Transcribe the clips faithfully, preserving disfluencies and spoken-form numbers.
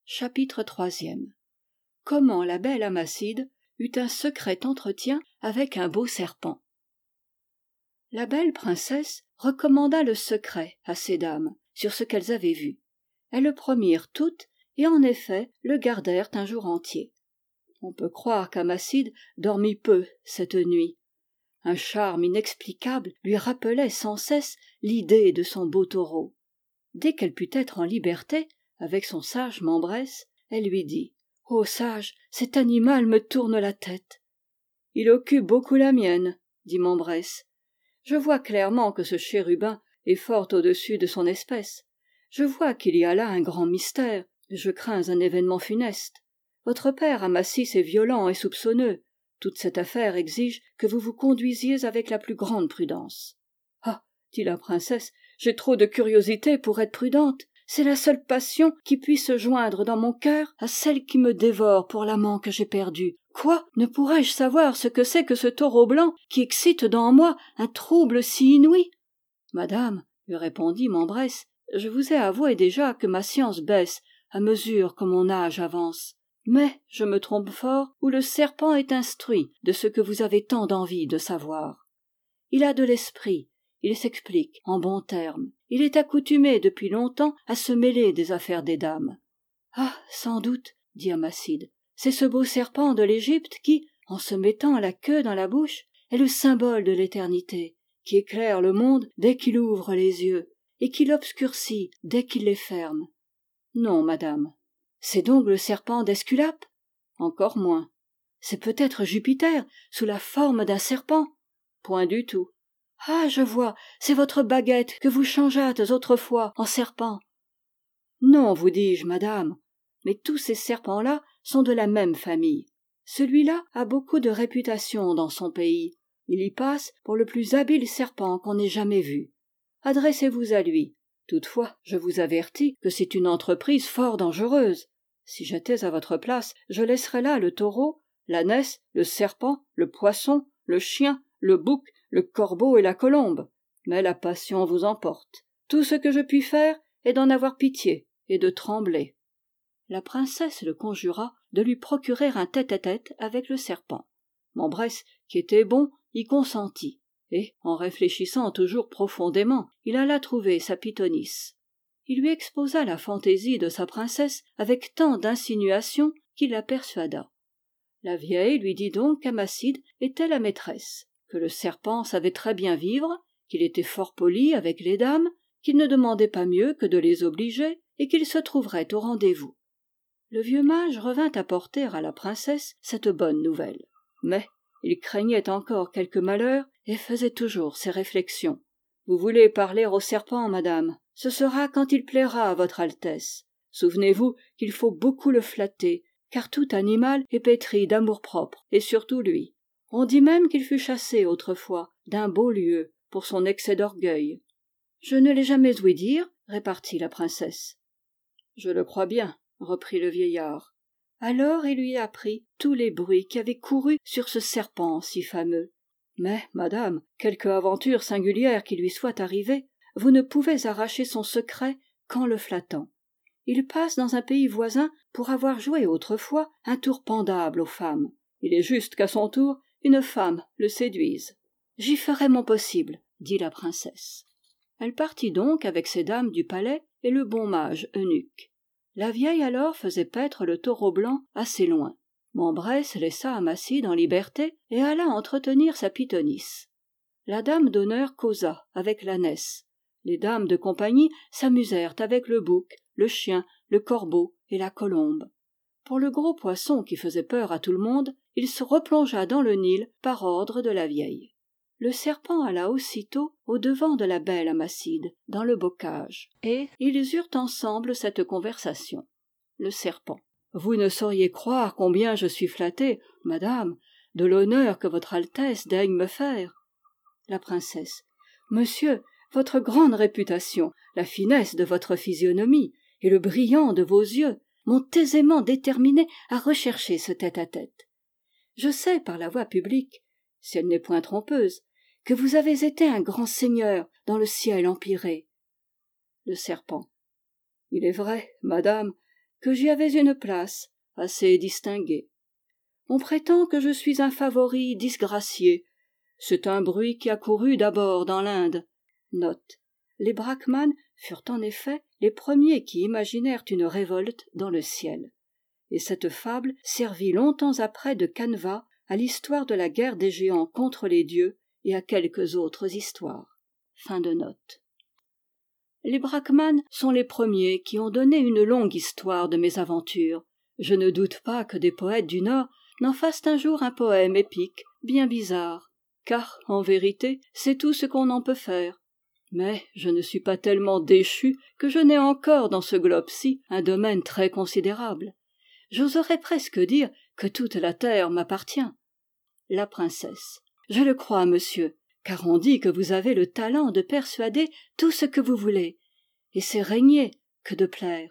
Chapitre troisième. Comment la belle Amacide eut un secret entretien avec un beau serpent. La belle princesse recommanda le secret à ces dames sur ce qu'elles avaient vu. Elles le promirent toutes et en effet le gardèrent un jour entier. On peut croire qu'Amacide dormit peu cette nuit. Un charme inexplicable lui rappelait sans cesse l'idée de son beau taureau. Dès qu'elle put être en liberté avec son sage Mambrès, elle lui dit: « Ô sage, cet animal me tourne la tête. »« Il occupe beaucoup la mienne, » dit Mambrès. « Je vois clairement que ce chérubin est fort au-dessus de son espèce. Je vois qu'il y a là un grand mystère, et je crains un événement funeste. Votre père Amasis est violent et soupçonneux. Toute cette affaire exige que vous vous conduisiez avec la plus grande prudence. »« Ah, dit la princesse, j'ai trop de curiosité pour être prudente. C'est la seule passion qui puisse se joindre dans mon cœur à celle qui me dévore pour l'amant que j'ai perdu. Quoi? Ne pourrais-je savoir ce que c'est que ce taureau blanc qui excite dans moi un trouble si inouï? »« Madame, lui répondit Mambrès, je vous ai avoué déjà que ma science baisse à mesure que mon âge avance. Mais je me trompe fort ou le serpent est instruit de ce que vous avez tant d'envie de savoir. Il a de l'esprit, il s'explique en bons termes. Il est accoutumé depuis longtemps à se mêler des affaires des dames. »« Ah, sans doute, dit Amacide, c'est ce beau serpent de l'Égypte qui, en se mettant la queue dans la bouche, est le symbole de l'éternité, qui éclaire le monde dès qu'il ouvre les yeux, et qui l'obscurcit dès qu'il les ferme. »« Non, madame. »« C'est donc le serpent d'Esculape ? » ?»« Encore moins. »« C'est peut-être Jupiter, sous la forme d'un serpent ? » ?»« Point du tout. »« Ah, je vois, c'est votre baguette que vous changeâtes autrefois en serpent. »« Non, vous dis-je, madame, mais tous ces serpents-là sont de la même famille. Celui-là a beaucoup de réputation dans son pays. Il y passe pour le plus habile serpent qu'on ait jamais vu. Adressez-vous à lui. Toutefois, je vous avertis que c'est une entreprise fort dangereuse. Si j'étais à votre place, je laisserais là le taureau, l'ânesse, le serpent, le poisson, le chien, le bouc, le corbeau et la colombe. Mais la passion vous emporte. Tout ce que je puis faire est d'en avoir pitié et de trembler. » La princesse le conjura de lui procurer un tête-à-tête avec le serpent. Mambrès, qui était bon, y consentit, et, en réfléchissant toujours profondément, il alla trouver sa pythonisse. Il lui exposa la fantaisie de sa princesse avec tant d'insinuations qu'il la persuada. La vieille lui dit donc qu'Amacide était la maîtresse, que le serpent savait très bien vivre, qu'il était fort poli avec les dames, qu'il ne demandait pas mieux que de les obliger, et qu'il se trouverait au rendez-vous. Le vieux mage revint apporter à la princesse cette bonne nouvelle. Mais il craignait encore quelque malheur et faisait toujours ses réflexions. « Vous voulez parler au serpent, madame ? Ce sera quand il plaira à votre altesse. Souvenez-vous qu'il faut beaucoup le flatter, car tout animal est pétri d'amour-propre, et surtout lui. On dit même qu'il fut chassé autrefois d'un beau lieu pour son excès d'orgueil. »« Je ne l'ai jamais ouï dire, » répartit la princesse. « Je le crois bien, » reprit le vieillard. Alors il lui apprit tous les bruits qui avaient couru sur ce serpent si fameux. « Mais, madame, quelque aventure singulière qui lui soit arrivée, vous ne pouvez arracher son secret qu'en le flattant. Il passe dans un pays voisin pour avoir joué autrefois un tour pendable aux femmes. Il est juste qu'à son tour, une femme le séduise. »« J'y ferai mon possible, » dit la princesse. Elle partit donc avec ses dames du palais et le bon mage eunuque. La vieille alors faisait paître le taureau blanc assez loin. Mambrès laissa Amacide en liberté et alla entretenir sa pythonisse. La dame d'honneur causa avec l'ânesse. Les dames de compagnie s'amusèrent avec le bouc, le chien, le corbeau et la colombe. Pour le gros poisson qui faisait peur à tout le monde, il se replongea dans le Nil par ordre de la vieille. Le serpent alla aussitôt au-devant de la belle Amacide, dans le bocage, et ils eurent ensemble cette conversation. Le serpent: « Vous ne sauriez croire combien je suis flatté, madame, de l'honneur que votre Altesse daigne me faire. » La princesse: « Monsieur, votre grande réputation, la finesse de votre physionomie et le brillant de vos yeux m'ont aisément déterminé à rechercher ce tête-à-tête. Je sais par la voie publique, si elle n'est point trompeuse, que vous avez été un grand seigneur dans le ciel empyrée. » Le serpent: « Il est vrai, madame, que j'y avais une place assez distinguée. On prétend que je suis un favori disgracié. C'est un bruit qui a couru d'abord dans l'Inde. Note. Les Brahmanes furent en effet les premiers qui imaginèrent une révolte dans le ciel. Et cette fable servit longtemps après de canevas à l'histoire de la guerre des géants contre les dieux et à quelques autres histoires. Fin de note. Les Brahmanes sont les premiers qui ont donné une longue histoire de mes aventures. Je ne doute pas que des poètes du Nord n'en fassent un jour un poème épique, bien bizarre, car, en vérité, c'est tout ce qu'on en peut faire. Mais je ne suis pas tellement déchu que je n'ai encore dans ce globe-ci un domaine très considérable. J'oserais presque dire que toute la terre m'appartient. La princesse. Je le crois, monsieur, car on dit que vous avez le talent de persuader tout ce que vous voulez, et c'est régner que de plaire.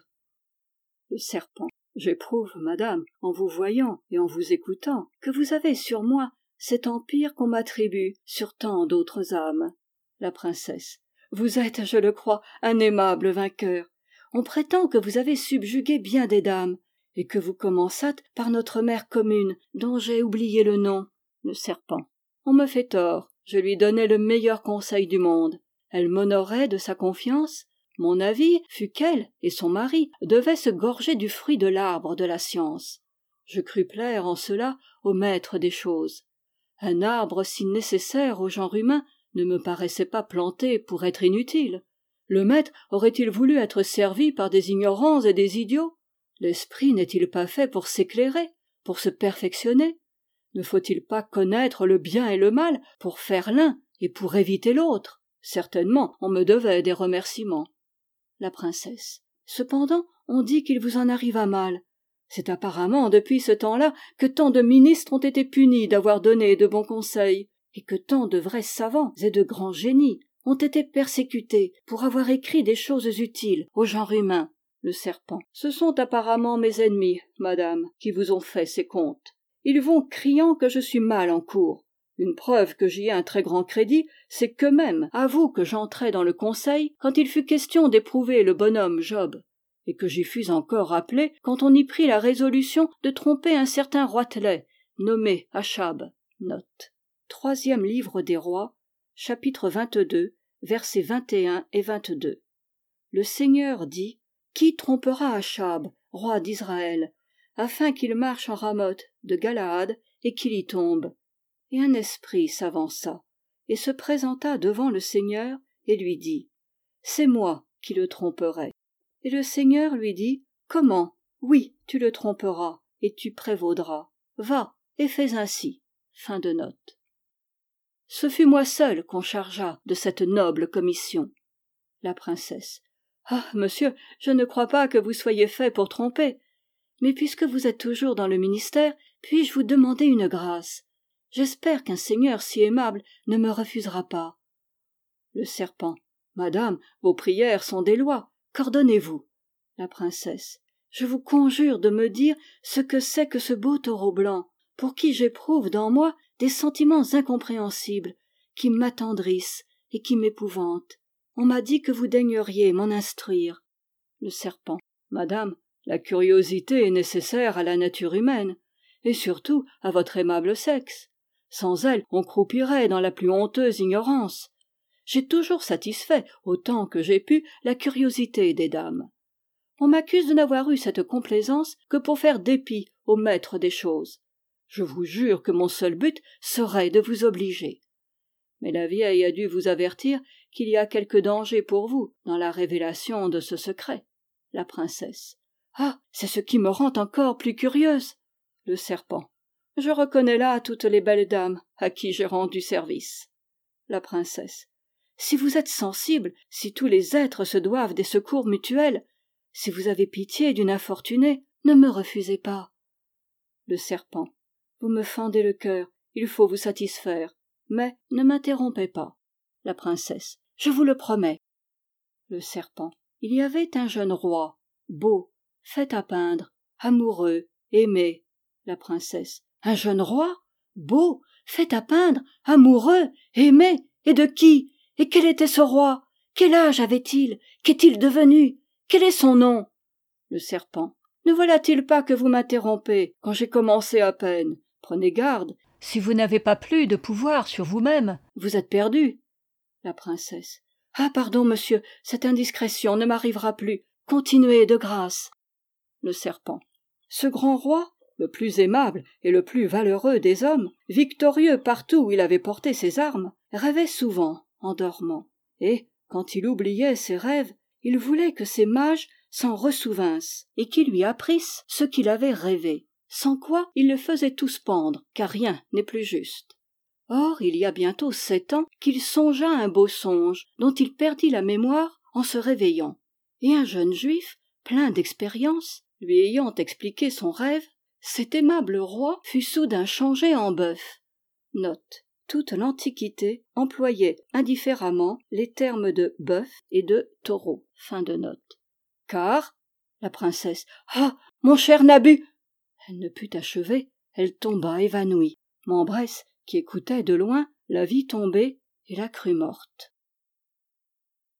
Le serpent. J'éprouve, madame, en vous voyant et en vous écoutant, que vous avez sur moi cet empire qu'on m'attribue sur tant d'autres âmes. La princesse. Vous êtes, je le crois, un aimable vainqueur. On prétend que vous avez subjugué bien des dames, et que vous commençâtes par notre mère commune, dont j'ai oublié le nom. Le serpent. On me fait tort. Je lui donnais le meilleur conseil du monde. Elle m'honorait de sa confiance. Mon avis fut qu'elle et son mari devaient se gorger du fruit de l'arbre de la science. Je crus plaire en cela au maître des choses. Un arbre si nécessaire au genre humain ne me paraissait pas planté pour être inutile. Le maître aurait-il voulu être servi par des ignorants et des idiots? L'esprit n'est-il pas fait pour s'éclairer, pour se perfectionner? Ne faut-il pas connaître le bien et le mal pour faire l'un et pour éviter l'autre? Certainement, on me devait des remerciements. La princesse. Cependant, on dit qu'il vous en arriva mal. C'est apparemment depuis ce temps-là que tant de ministres ont été punis d'avoir donné de bons conseils, et que tant de vrais savants et de grands génies ont été persécutés pour avoir écrit des choses utiles au genre humain. Le serpent. Ce sont apparemment mes ennemis, madame, qui vous ont fait ces contes. Ils vont criant que je suis mal en cour. Une preuve que j'y ai un très grand crédit, c'est qu'eux-mêmes avouent que j'entrai dans le conseil quand il fut question d'éprouver le bonhomme Job, et que j'y fus encore appelé quand on y prit la résolution de tromper un certain roitelet, nommé Achab. Note. Troisième livre des rois, chapitre vingt-deux, versets vingt et un et vingt-deux. Le Seigneur dit: Qui trompera Achab, roi d'Israël, afin qu'il marche en Ramoth de Galaad et qu'il y tombe? Et un esprit s'avança, et se présenta devant le Seigneur, et lui dit: C'est moi qui le tromperai. Et le Seigneur lui dit: Comment? Oui, tu le tromperas, et tu prévaudras. Va, et fais ainsi. Fin de note. Ce fut moi seul qu'on chargea de cette noble commission. La princesse. Ah, monsieur, je ne crois pas que vous soyez fait pour tromper. Mais puisque vous êtes toujours dans le ministère, puis-je vous demander une grâce? J'espère qu'un seigneur si aimable ne me refusera pas. Le serpent. Madame, vos prières sont des lois. Qu'ordonnez-vous? La princesse. Je vous conjure de me dire ce que c'est que ce beau taureau blanc, pour qui j'éprouve dans moi des sentiments incompréhensibles, qui m'attendrissent et qui m'épouvantent. On m'a dit que vous daigneriez m'en instruire. Le serpent. Madame, la curiosité est nécessaire à la nature humaine, et surtout à votre aimable sexe. Sans elle, on croupirait dans la plus honteuse ignorance. J'ai toujours satisfait, autant que j'ai pu, la curiosité des dames. On m'accuse de n'avoir eu cette complaisance que pour faire dépit au maître des choses. Je vous jure que mon seul but serait de vous obliger. Mais la vieille a dû vous avertir qu'il y a quelque danger pour vous dans la révélation de ce secret. La princesse. Ah, c'est ce qui me rend encore plus curieuse. Le serpent. Je reconnais là toutes les belles dames à qui j'ai rendu service. La princesse. Si vous êtes sensible, si tous les êtres se doivent des secours mutuels, si vous avez pitié d'une infortunée, ne me refusez pas. Le serpent. Vous me fendez le cœur, il faut vous satisfaire, mais ne m'interrompez pas. La princesse. Je vous le promets. Le serpent. Il y avait un jeune roi, beau, fait à peindre, amoureux, aimé. La princesse. Un jeune roi, beau, fait à peindre, amoureux, aimé, et de qui? Et quel était ce roi? Quel âge avait-il? Qu'est-il devenu? Quel est son nom? Le serpent. ne voilà-t-il pas que vous m'interrompez quand j'ai commencé à peine? Prenez garde, si vous n'avez pas plus de pouvoir sur vous-même, vous êtes perdu. La princesse. Ah, pardon, monsieur, cette indiscrétion ne m'arrivera plus. Continuez de grâce. Le serpent. Ce grand roi, le plus aimable et le plus valeureux des hommes, victorieux partout où il avait porté ses armes, rêvait souvent en dormant. Et, quand il oubliait ses rêves, il voulait que ses mages s'en ressouvinssent et qu'ils lui apprissent ce qu'il avait rêvé, sans quoi ils le faisaient tous pendre, car rien n'est plus juste. Or, il y a bientôt sept ans qu'il songea un beau songe, dont il perdit la mémoire en se réveillant. Et un jeune juif, plein d'expérience, lui ayant expliqué son rêve, cet aimable roi fut soudain changé en bœuf. Note. Toute l'Antiquité employait indifféremment les termes de bœuf et de taureau. Fin de note. Car, la princesse, ah, mon cher Nabu! Elle ne put achever, elle tomba évanouie. Mambresse, qui écoutait de loin, la vit tomber et la crut morte.